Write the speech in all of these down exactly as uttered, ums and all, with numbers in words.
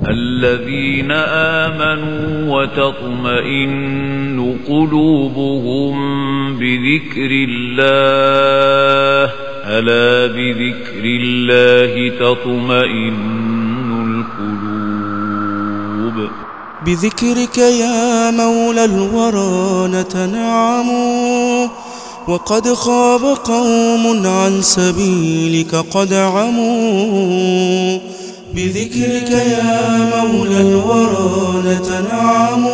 الذين آمنوا وتطمئن قلوبهم بذكر الله ألا بذكر الله تطمئن القلوب. بذكرك يا مولى الورى نتنعم وقد خاب قوم عن سبيلك قد عموا. بذكرك يا مولى الورى نتنعم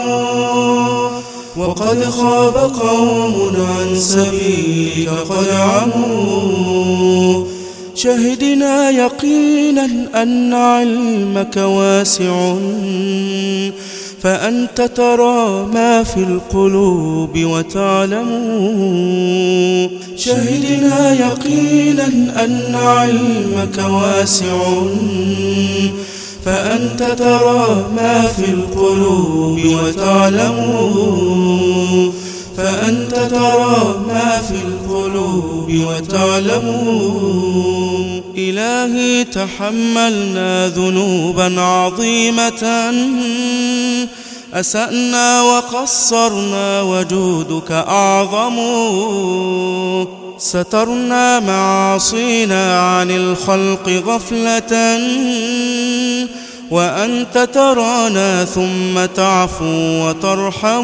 وقد خاب قوم عن سبيلك قد عموا. شهدنا يقينا أن علمك واسع فأنت ترى ما في القلوب وتعلم. شهدنا يقينا أن علمك واسع فأنت ترى ما في القلوب وتعلم. فأنت ترى ما في القلوب وتعلم. إلهي تحملنا ذنوبا عظيمة أسأنا وقصرنا وجودك أعظم. سترنا معاصينا عن الخلق غفلة وأنت ترانا ثم تعفو وترحم.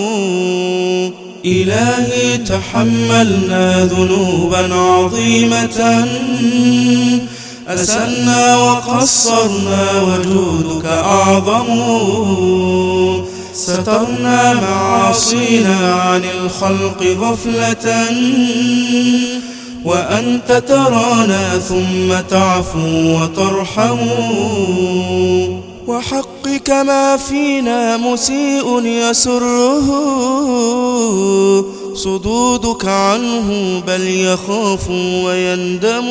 إلهي تحملنا ذنوبا عظيمة أسأنا وقصرنا وجودك أعظم. سترنا معاصينا عن الخلق غفلة وأنت ترانا ثم تعفو وترحم. وحقك ما فينا مسيء يسره صدودك عنه بل يخاف ويندم.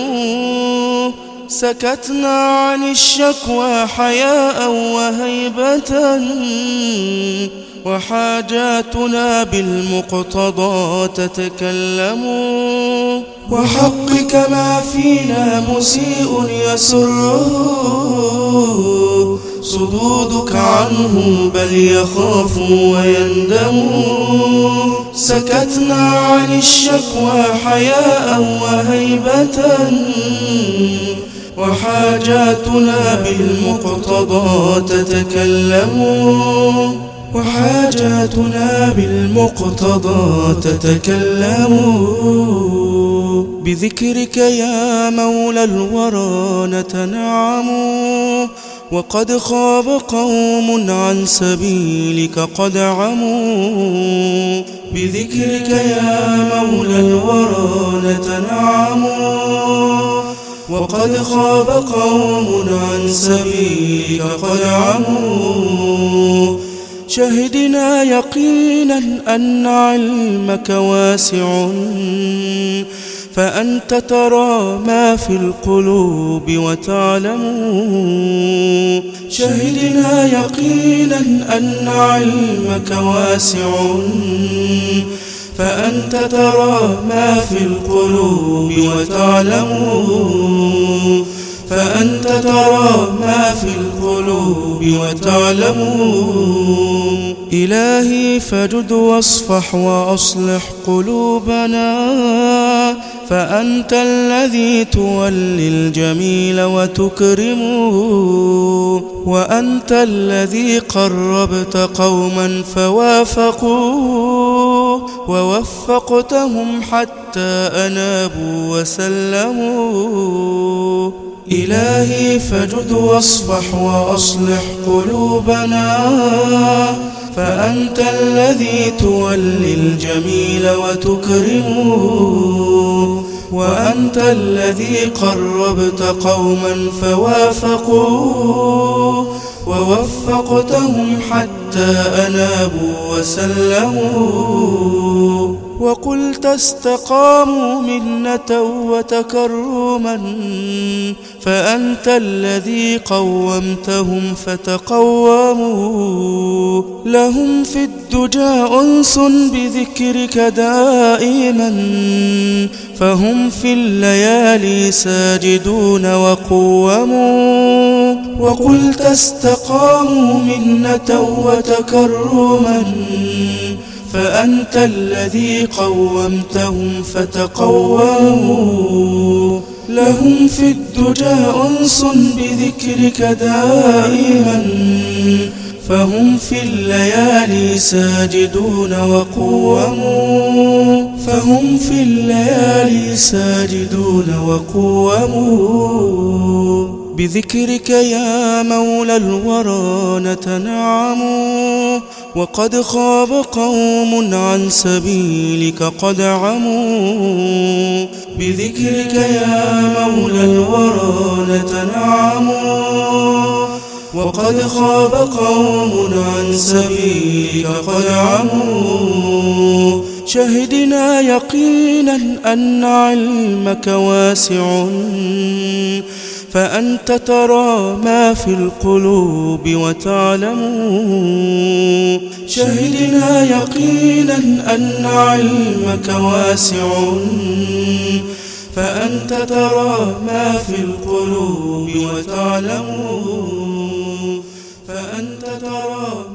سكتنا عن الشكوى حياء وهيبة وحاجاتنا بالمقتضى تتكلم. وحقك ما فينا مسيء يسره صدودك عنه بل يخاف ويندم. سكتنا عن الشكوى حياء وهيبة وحاجاتنا بالمقتضى تتكلم. وحاجاتنا بالمقتضى تتكلم. بذكرك يا مولى الورى نتنعم وقد خاب قوم عن سبيلك قد عموا. بذكرك يا مولى الورى نتنعم وقد خاب قوم عن سبيلك قد عموا. شهدنا يقينا أن علمك واسع فأنت ترى ما في القلوب وتعلم. شهدنا يقينا أن علمك واسع فأنت ترى ما في القلوب وتعلم. فأنت ترى ما في القلوب وتعلم. إلهي فجد واصفح وأصلح قلوبنا فأنت الذي تولي الجميل وتكرم. وأنت الذي قربت قوما فوافقوا ووفقتهم حتى أنابوا وسلموا. إلهي فجد واصفح وأصلح قلوبنا فأنت الذي تولي الجميل وتكرم. وأنت الذي قربت قوما فوافقوا ووفقتهم حتى أنابوا وسلموا. وقلت استقاموا منة وتكرما فأنت الذي قومتهم فتقوموا. لهم في الدجى أنس بذكرك دائما فهم في الليالي ساجدون وقوموا. وقلت استقاموا منة وتكرما، فأنت الذي قومتهم فتقوموا. لهم في الدجى أنس بذكرك دائما، فهم في الليالي ساجدون وقوموا. فهم في الليالي ساجدون وقوموا. بذكرك يا مولى الورى نتنعم، وقد خاب قوم عن سبيلك قد عموا. بذكرك يا مولى الورى نتنعم، وقد خاب قوم عن سبيلك قد عموا. شهدنا يقينا أن علمك واسع، فأنت ترى ما في القلوب وتعلم. شهدنا يقينا أن علمك واسع، فأنت ترى ما في القلوب وتعلم. فأنت ترى